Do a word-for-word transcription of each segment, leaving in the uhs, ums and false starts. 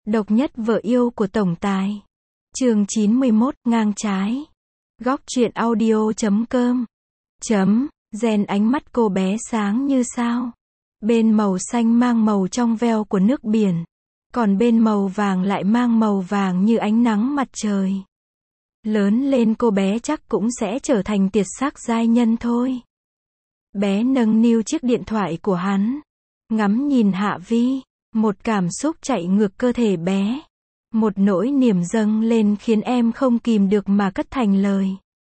Độc nhất vợ yêu của tổng tài. Chương chín mươi mốt, ngang trái. Góc truyện audio chấm com. Chấm, rèn ánh mắt cô bé sáng như sao. Bên màu xanh mang màu trong veo của nước biển. Còn bên màu vàng lại mang màu vàng như ánh nắng mặt trời. Lớn lên cô bé chắc cũng sẽ trở thành tuyệt sắc giai nhân thôi. Bé nâng niu chiếc điện thoại của hắn. Ngắm nhìn Hạ Vi. Một cảm xúc chạy ngược cơ thể bé. Một nỗi niềm dâng lên khiến em không kìm được mà cất thành lời.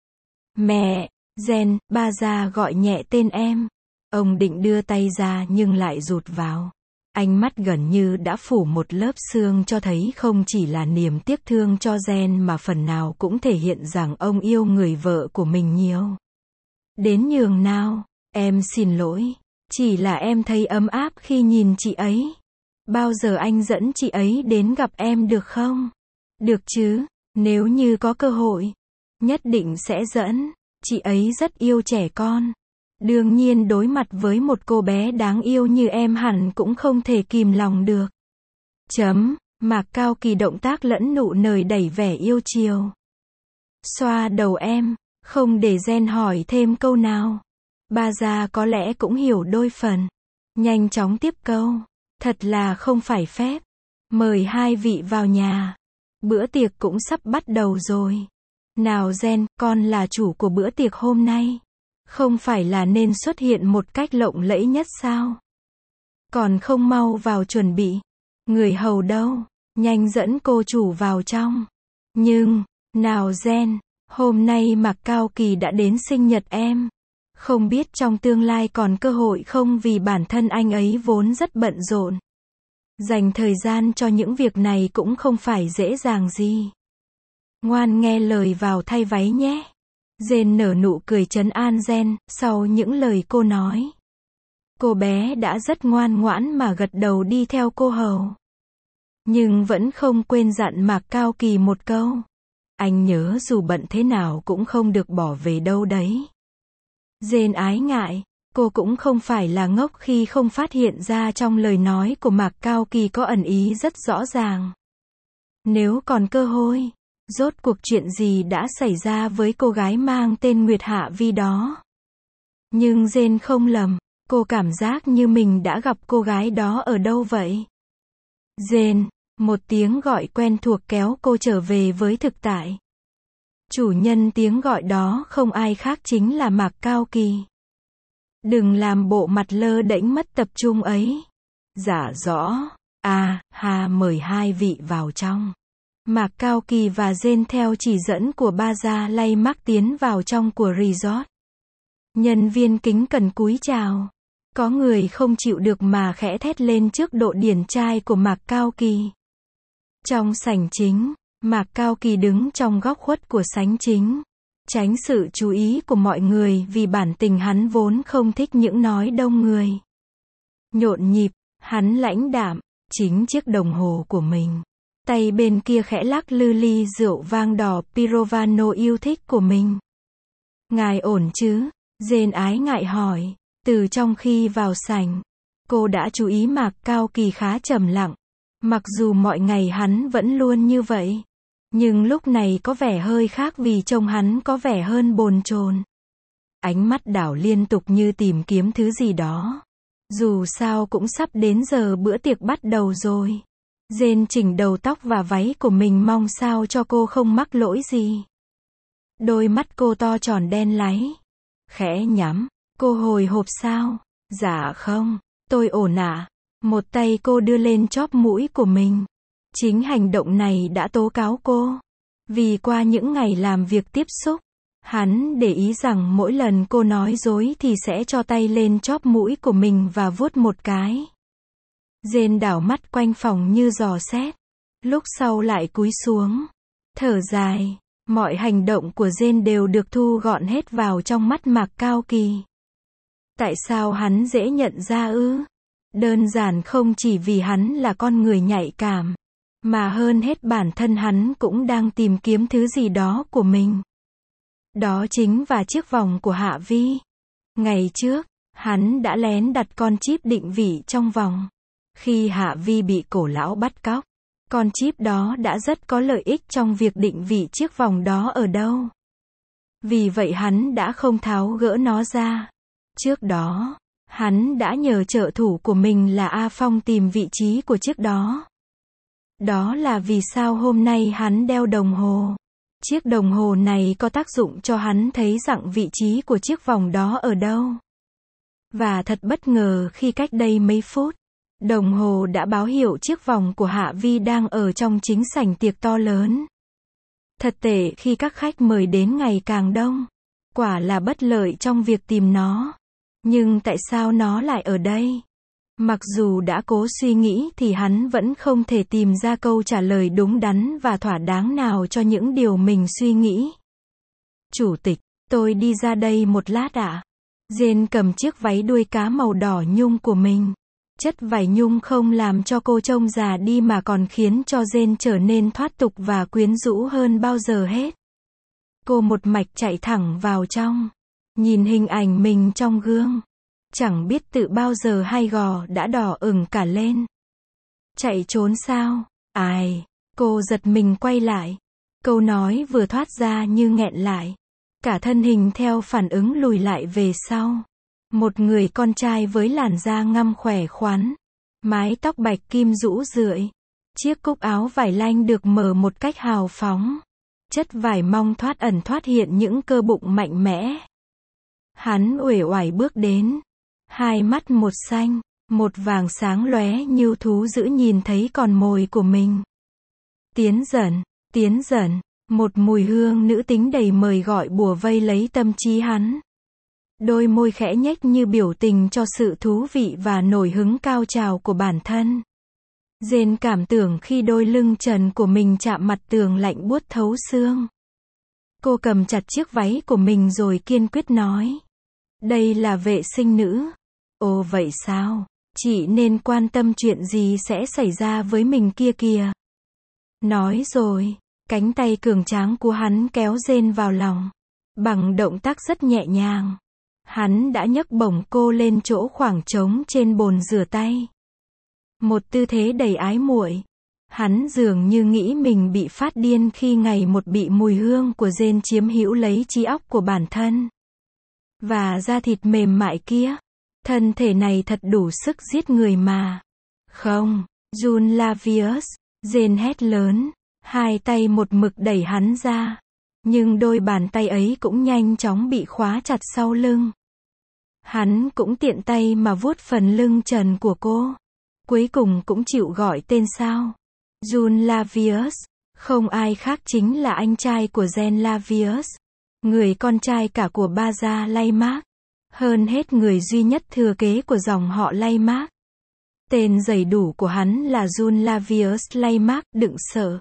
Mẹ, Jen, ba già gọi nhẹ tên em. Ông định đưa tay ra nhưng lại rụt vào. Ánh mắt gần như đã phủ một lớp sương cho thấy không chỉ là niềm tiếc thương cho Jen mà phần nào cũng thể hiện rằng ông yêu người vợ của mình nhiều. Đến nhường nào, em xin lỗi. Chỉ là em thấy ấm áp khi nhìn chị ấy. Bao giờ anh dẫn chị ấy đến gặp em được không? Được chứ, nếu như có cơ hội. Nhất định sẽ dẫn. Chị ấy rất yêu trẻ con. Đương nhiên đối mặt với một cô bé đáng yêu như em hẳn cũng không thể kìm lòng được. Chấm, Mạc Cao Kỳ động tác lẫn nụ nời đẩy vẻ yêu chiều. Xoa đầu em, không để Jen hỏi thêm câu nào. Ba già có lẽ cũng hiểu đôi phần. Nhanh chóng tiếp câu. Thật là không phải phép. Mời hai vị vào nhà. Bữa tiệc cũng sắp bắt đầu rồi. Nào Jen, con là chủ của bữa tiệc hôm nay. Không phải là nên xuất hiện một cách lộng lẫy nhất sao? Còn không mau vào chuẩn bị. Người hầu đâu? Nhanh dẫn cô chủ vào trong. Nhưng, nào Jen, hôm nay Mạc Cao Kỳ đã đến sinh nhật em. Không biết trong tương lai còn cơ hội không vì bản thân anh ấy vốn rất bận rộn. Dành thời gian cho những việc này cũng không phải dễ dàng gì. Ngoan nghe lời vào thay váy nhé. Jen nở nụ cười trấn an Jen, sau những lời cô nói. Cô bé đã rất ngoan ngoãn mà gật đầu đi theo cô hầu. Nhưng vẫn không quên dặn Mạc Cao Kỳ một câu. Anh nhớ dù bận thế nào cũng không được bỏ về đâu đấy. Jen ái ngại, cô cũng không phải là ngốc khi không phát hiện ra trong lời nói của Mạc Cao Kỳ có ẩn ý rất rõ ràng. Nếu còn cơ hội, rốt cuộc chuyện gì đã xảy ra với cô gái mang tên Nguyệt Hạ Vi đó? Nhưng Jen không lầm, cô cảm giác như mình đã gặp cô gái đó ở đâu vậy? Jen, một tiếng gọi quen thuộc kéo cô trở về với thực tại. Chủ nhân tiếng gọi đó không ai khác chính là Mạc Cao Kỳ. Đừng làm bộ mặt lơ đễnh mất tập trung ấy. Dạ rõ. À, hà mời hai vị vào trong. Mạc Cao Kỳ và Jen theo chỉ dẫn của ba gia lay mắc tiến vào trong của resort. Nhân viên kính cẩn cúi chào. Có người không chịu được mà khẽ thét lên trước độ điển trai của Mạc Cao Kỳ. Trong sảnh chính, Mạc Cao Kỳ đứng trong góc khuất của sảnh chính. Tránh sự chú ý của mọi người vì bản tình hắn vốn không thích những nói đông người. Nhộn nhịp, hắn lãnh đạm, chính chiếc đồng hồ của mình. Tay bên kia khẽ lắc lư ly rượu vang đỏ Pirovano yêu thích của mình. Ngài ổn chứ? Jen ái ngại hỏi. Từ trong khi vào sảnh, cô đã chú ý Mạc Cao Kỳ khá trầm lặng. Mặc dù mọi ngày hắn vẫn luôn như vậy. Nhưng lúc này có vẻ hơi khác vì trông hắn có vẻ hơn bồn chồn. Ánh mắt đảo liên tục như tìm kiếm thứ gì đó. Dù sao cũng sắp đến giờ bữa tiệc bắt đầu rồi. Jen chỉnh đầu tóc và váy của mình mong sao cho cô không mắc lỗi gì. Đôi mắt cô to tròn đen láy. Khẽ nhắm, cô hồi hộp sao? Dạ không, tôi ổn ạ. Một tay cô đưa lên chóp mũi của mình. Chính hành động này đã tố cáo cô. Vì qua những ngày làm việc tiếp xúc, hắn để ý rằng mỗi lần cô nói dối thì sẽ cho tay lên chóp mũi của mình và vuốt một cái. Jen đảo mắt quanh phòng như dò xét. Lúc sau lại cúi xuống. Thở dài. Mọi hành động của Jen đều được thu gọn hết vào trong mắt Mạc Cao Kỳ. Tại sao hắn dễ nhận ra ư? Đơn giản không chỉ vì hắn là con người nhạy cảm. Mà hơn hết bản thân hắn cũng đang tìm kiếm thứ gì đó của mình. Đó chính là chiếc vòng của Hạ Vi. Ngày trước, hắn đã lén đặt con chip định vị trong vòng. Khi Hạ Vi bị cổ lão bắt cóc, Con chip đó đã rất có lợi ích trong việc định vị chiếc vòng đó ở đâu. Vì vậy hắn đã không tháo gỡ nó ra. Trước đó, hắn đã nhờ trợ thủ của mình là A Phong tìm vị trí của chiếc đó. Đó là vì sao hôm nay hắn đeo đồng hồ. Chiếc đồng hồ này có tác dụng cho hắn thấy rằng vị trí của chiếc vòng đó ở đâu. Và thật bất ngờ khi cách đây mấy phút, đồng hồ đã báo hiệu chiếc vòng của Hạ Vi đang ở trong chính sảnh tiệc to lớn. Thật tệ khi các khách mời đến ngày càng đông. Quả là bất lợi trong việc tìm nó. Nhưng tại sao nó lại ở đây? Mặc dù đã cố suy nghĩ thì hắn vẫn không thể tìm ra câu trả lời đúng đắn và thỏa đáng nào cho những điều mình suy nghĩ. Chủ tịch, tôi đi ra đây một lát ạ. Jane cầm chiếc váy đuôi cá màu đỏ nhung của mình. Chất vải nhung không làm cho cô trông già đi mà còn khiến cho Jane trở nên thoát tục và quyến rũ hơn bao giờ hết. Cô một mạch chạy thẳng vào trong. Nhìn hình ảnh mình trong gương. Chẳng biết tự bao giờ hai gò đã đỏ ửng cả lên. Chạy trốn sao? Ai? Cô giật mình quay lại. Câu nói vừa thoát ra như nghẹn lại. Cả thân hình theo phản ứng lùi lại về sau. Một người con trai với làn da ngăm khỏe khoắn. Mái tóc bạch kim rũ rượi. Chiếc cúc áo vải lanh được mở một cách hào phóng. Chất vải mong thoát ẩn thoát hiện những cơ bụng mạnh mẽ. Hắn uể oải bước đến. Hai mắt một xanh, một vàng sáng lóe như thú dữ nhìn thấy con mồi của mình. Tiến dần, tiến dần, một mùi hương nữ tính đầy mời gọi bủa vây lấy tâm trí hắn. Đôi môi khẽ nhếch như biểu tình cho sự thú vị và nổi hứng cao trào của bản thân. Jane cảm tưởng khi đôi lưng trần của mình chạm mặt tường lạnh buốt thấu xương. Cô cầm chặt chiếc váy của mình rồi kiên quyết nói. Đây là vệ sinh nữ. Ồ vậy sao? Chị nên quan tâm chuyện gì sẽ xảy ra với mình kia kìa. Nói rồi, cánh tay cường tráng của hắn kéo Jane vào lòng. Bằng động tác rất nhẹ nhàng. Hắn đã nhấc bổng cô lên chỗ khoảng trống trên bồn rửa tay. Một tư thế đầy ái muội. Hắn dường như nghĩ mình bị phát điên khi ngày một bị mùi hương của Jane chiếm hữu lấy trí óc của bản thân. Và da thịt mềm mại kia. Thân thể này thật đủ sức giết người mà. Không, June Lavius, Jane hét lớn. Hai tay một mực đẩy hắn ra. Nhưng đôi bàn tay ấy cũng nhanh chóng bị khóa chặt sau lưng. Hắn cũng tiện tay mà vuốt phần lưng trần của cô. Cuối cùng cũng chịu gọi tên sao. June Lavius, không ai khác chính là anh trai của Jane Lavius. Người con trai cả của ba gia Laymark. Hơn hết người duy nhất thừa kế của dòng họ Laymark. Tên đầy đủ của hắn là June Lavius Laymark đựng sợ.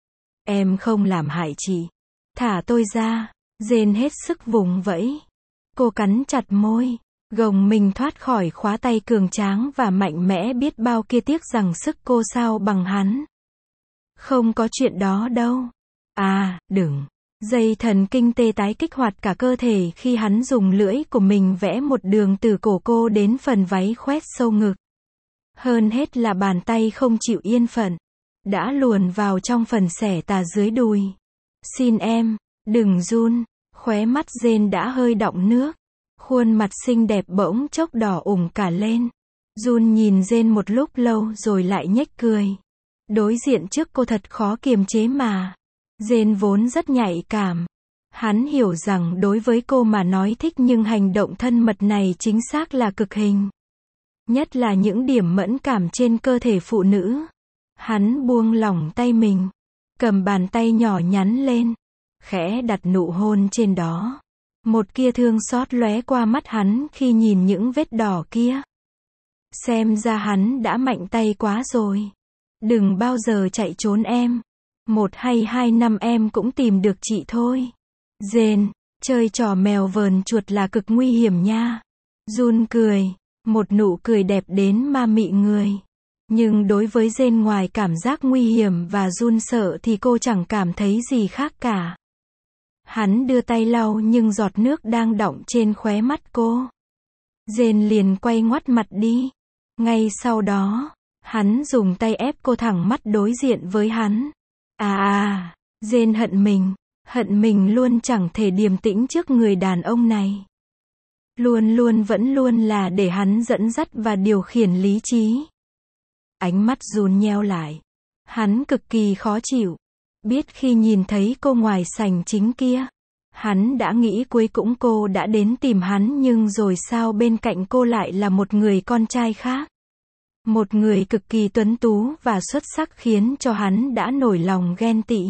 Em không làm hại chị. Thả tôi ra. Jane hết sức vùng vẫy. Cô cắn chặt môi. Gồng mình thoát khỏi khóa tay cường tráng và mạnh mẽ biết bao kia tiếc rằng sức cô sao bằng hắn. Không có chuyện đó đâu. À, đừng. Dây thần kinh tê tái kích hoạt cả cơ thể khi hắn dùng lưỡi của mình vẽ một đường từ cổ cô đến phần váy khoét sâu ngực. Hơn hết là bàn tay không chịu yên phận. Đã luồn vào trong phần xẻ tà dưới đùi. Xin em, đừng run. Khóe mắt Jane đã hơi đọng nước. Khuôn mặt xinh đẹp bỗng chốc đỏ ửng cả lên. June nhìn Jane một lúc lâu rồi lại nhếch cười. Đối diện trước cô thật khó kiềm chế mà. Jane vốn rất nhạy cảm. Hắn hiểu rằng đối với cô mà nói thích nhưng hành động thân mật này chính xác là cực hình. Nhất là những điểm mẫn cảm trên cơ thể phụ nữ. Hắn buông lỏng tay mình. Cầm bàn tay nhỏ nhắn lên. Khẽ đặt nụ hôn trên đó. Một kia thương xót lóe qua mắt hắn khi nhìn những vết đỏ kia. Xem ra hắn đã mạnh tay quá rồi. Đừng bao giờ chạy trốn em. Một hay hai năm em cũng tìm được chị thôi. Jane, chơi trò mèo vờn chuột là cực nguy hiểm nha. June cười. Một nụ cười đẹp đến ma mị người. Nhưng đối với Jane ngoài cảm giác nguy hiểm và run sợ thì cô chẳng cảm thấy gì khác cả. Hắn đưa tay lau nhưng giọt nước đang đọng trên khóe mắt cô. Jane liền quay ngoắt mặt đi. Ngay sau đó, Hắn dùng tay ép cô thẳng mắt đối diện với hắn. À à, Jane hận mình, hận mình luôn chẳng thể điềm tĩnh trước người đàn ông này. Luôn luôn vẫn luôn là để hắn dẫn dắt và điều khiển lý trí. Ánh mắt Jun nheo lại. Hắn cực kỳ khó chịu. Biết khi nhìn thấy cô ngoài sảnh chính kia, hắn đã nghĩ cuối cùng cô đã đến tìm hắn, nhưng rồi sao bên cạnh cô lại là một người con trai khác. Một người cực kỳ tuấn tú và xuất sắc khiến cho hắn đã nổi lòng ghen tị.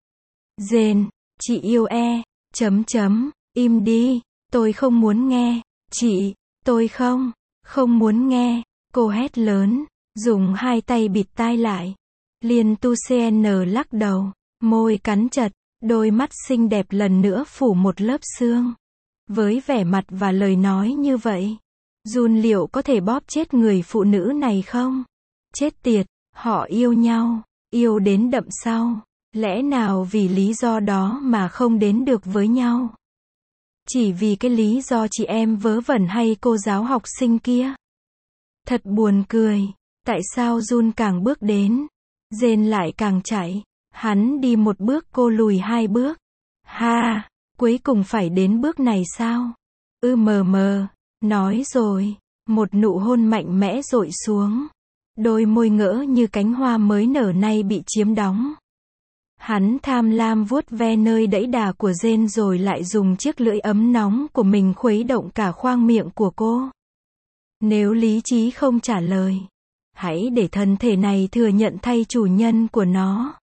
Jane, chị yêu e, chấm chấm, im đi, tôi không muốn nghe, chị, tôi không, không muốn nghe, cô hét lớn, dùng hai tay bịt tai lại. Liên Tu Cn lắc đầu, môi cắn chặt, đôi mắt xinh đẹp lần nữa phủ một lớp sương. Với vẻ mặt và lời nói như vậy, Jun liệu có thể bóp chết người phụ nữ này không? Chết tiệt, họ yêu nhau, yêu đến đậm sau. Lẽ nào vì lý do đó mà không đến được với nhau? Chỉ vì cái lý do chị em vớ vẩn hay cô giáo học sinh kia? Thật buồn cười. Tại sao Jun càng bước đến, Jane lại càng chạy? Hắn đi một bước cô lùi hai bước. Ha, cuối cùng phải đến bước này sao? Ư mờ mờ, nói rồi. Một nụ hôn mạnh mẽ dội xuống. Đôi môi ngỡ như cánh hoa mới nở nay bị chiếm đóng. Hắn tham lam vuốt ve nơi đẫy đà của Jane rồi lại dùng chiếc lưỡi ấm nóng của mình khuấy động cả khoang miệng của cô. Nếu lý trí không trả lời, hãy để thân thể này thừa nhận thay chủ nhân của nó.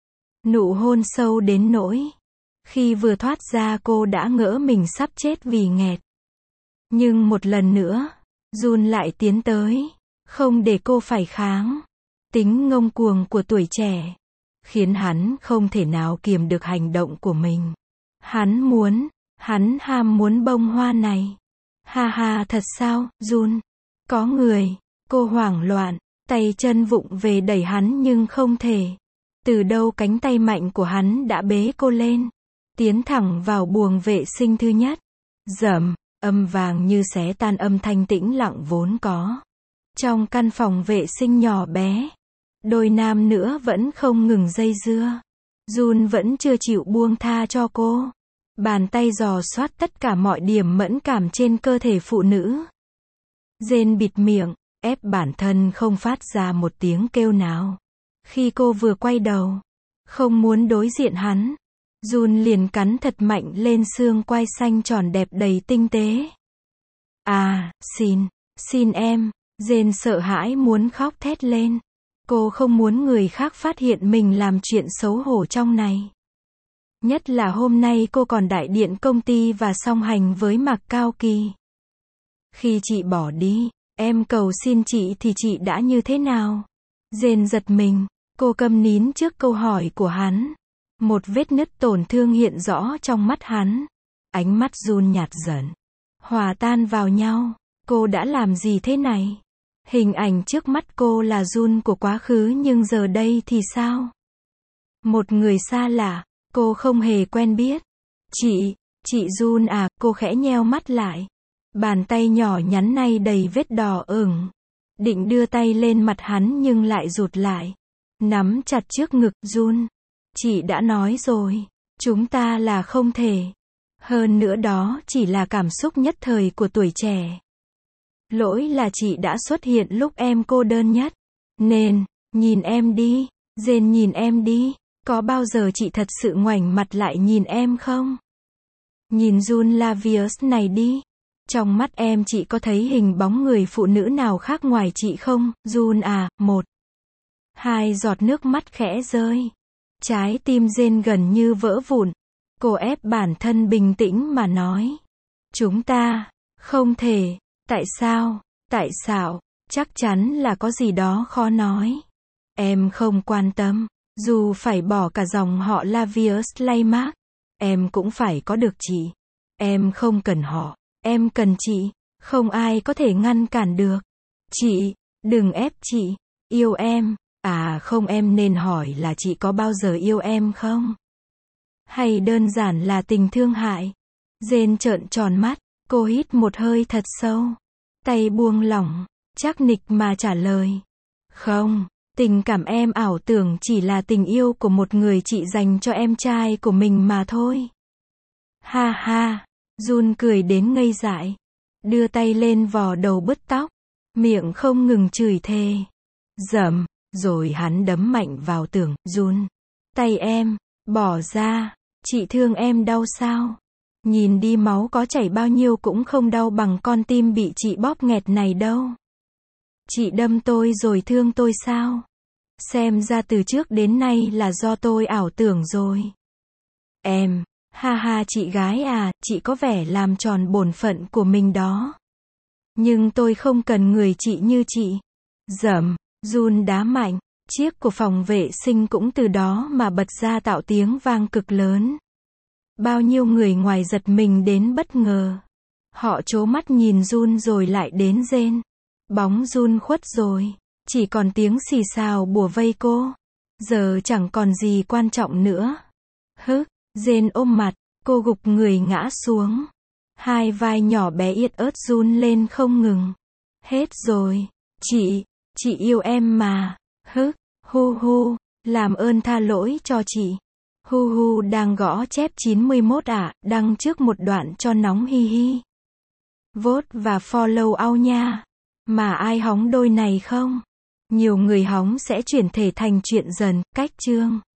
Nụ hôn sâu đến nỗi, khi vừa thoát ra cô đã ngỡ mình sắp chết vì nghẹt. Nhưng một lần nữa, Jun lại tiến tới, không để cô phải kháng. Tính ngông cuồng của tuổi trẻ khiến hắn không thể nào kiềm được hành động của mình. Hắn muốn, hắn ham muốn bông hoa này. Ha ha, thật sao, Jun? Có người. Cô hoảng loạn, tay chân vụng về đẩy hắn nhưng không thể. Từ đâu cánh tay mạnh của hắn đã bế cô lên, tiến thẳng vào buồng vệ sinh thứ nhất. Rầm, âm vàng như xé tan âm thanh tĩnh lặng vốn có. Trong căn phòng vệ sinh nhỏ bé, đôi nam nữa vẫn không ngừng dây dưa. Jun vẫn chưa chịu buông tha cho cô. Bàn tay dò soát tất cả mọi điểm mẫn cảm trên cơ thể phụ nữ. Jane bịt miệng, ép bản thân không phát ra một tiếng kêu nào. Khi cô vừa quay đầu, không muốn đối diện hắn, Jun liền cắn thật mạnh lên xương quai xanh tròn đẹp đầy tinh tế. À, xin, xin em. Jane sợ hãi muốn khóc thét lên. Cô không muốn người khác phát hiện mình làm chuyện xấu hổ trong này. Nhất là hôm nay cô còn đại diện công ty và song hành với Mạc Cao Kỳ. Khi chị bỏ đi, em cầu xin chị thì chị đã như thế nào? Jane giật mình, cô câm nín trước câu hỏi của hắn. Một vết nứt tổn thương hiện rõ trong mắt hắn. Ánh mắt Jun nhạt dần, hòa tan vào nhau. Cô đã làm gì thế này? Hình ảnh trước mắt cô là Jun của quá khứ, nhưng giờ đây thì sao? Một người xa lạ, cô không hề quen biết. Chị, chị Jun à, cô khẽ nheo mắt lại. Bàn tay nhỏ nhắn này đầy vết đỏ ửng. Định đưa tay lên mặt hắn nhưng lại rụt lại. Nắm chặt trước ngực. Jun, chị đã nói rồi, chúng ta là không thể. Hơn nữa đó chỉ là cảm xúc nhất thời của tuổi trẻ. Lỗi là chị đã xuất hiện lúc em cô đơn nhất. Nên, nhìn em đi, Jane nhìn em đi, có bao giờ chị thật sự ngoảnh mặt lại nhìn em không? Nhìn Jun Lavius này đi. Trong mắt em chị có thấy hình bóng người phụ nữ nào khác ngoài chị không? Jun à, một. Hai giọt nước mắt khẽ rơi. Trái tim Jane gần như vỡ vụn. Cô ép bản thân bình tĩnh mà nói. Chúng ta, không thể. Tại sao? Tại sao? Chắc chắn là có gì đó khó nói. Em không quan tâm. Dù phải bỏ cả dòng họ Lavius Laymark, em cũng phải có được chị. Em không cần họ. Em cần chị. Không ai có thể ngăn cản được. Chị, đừng ép chị. Yêu em. À không, em nên hỏi là chị có bao giờ yêu em không? Hay đơn giản là tình thương hại? Jane trợn tròn mắt. Cô hít một hơi thật sâu. Tay buông lỏng. Chắc nịch mà trả lời. Không, tình cảm em ảo tưởng chỉ là tình yêu của một người chị dành cho em trai của mình mà thôi. Ha ha, Jun cười đến ngây dại. Đưa tay lên vò đầu bứt tóc. Miệng không ngừng chửi thề. Dầm, rồi hắn đấm mạnh vào tường. Jun, tay em, bỏ ra, chị thương em đau sao? Nhìn đi máu có chảy bao nhiêu cũng không đau bằng con tim bị chị bóp nghẹt này đâu. Chị đâm tôi rồi thương tôi sao? Xem ra từ trước đến nay là do tôi ảo tưởng rồi. Em, ha ha chị gái à, chị có vẻ làm tròn bổn phận của mình đó. Nhưng tôi không cần người chị như chị. Dầm, Jun đá mạnh, chiếc của phòng vệ sinh cũng từ đó mà bật ra tạo tiếng vang cực lớn. Bao nhiêu người ngoài giật mình đến bất ngờ. Họ trố mắt nhìn Jun rồi lại đến rên. Bóng Jun khuất rồi, chỉ còn tiếng xì xào bủa vây cô. Giờ chẳng còn gì quan trọng nữa. Hứ, rên ôm mặt, cô gục người ngã xuống. Hai vai nhỏ bé yết ớt run lên không ngừng. Hết rồi, chị, chị yêu em mà. Hứ, hu hu, làm ơn tha lỗi cho chị. Hu hu đang gõ chép chín mươi mốt ạ, à, đăng trước một đoạn cho nóng hi hi. Vote và follow ao nha. Mà ai hóng đôi này không? Nhiều người hóng sẽ chuyển thể thành chuyện dần, cách chương.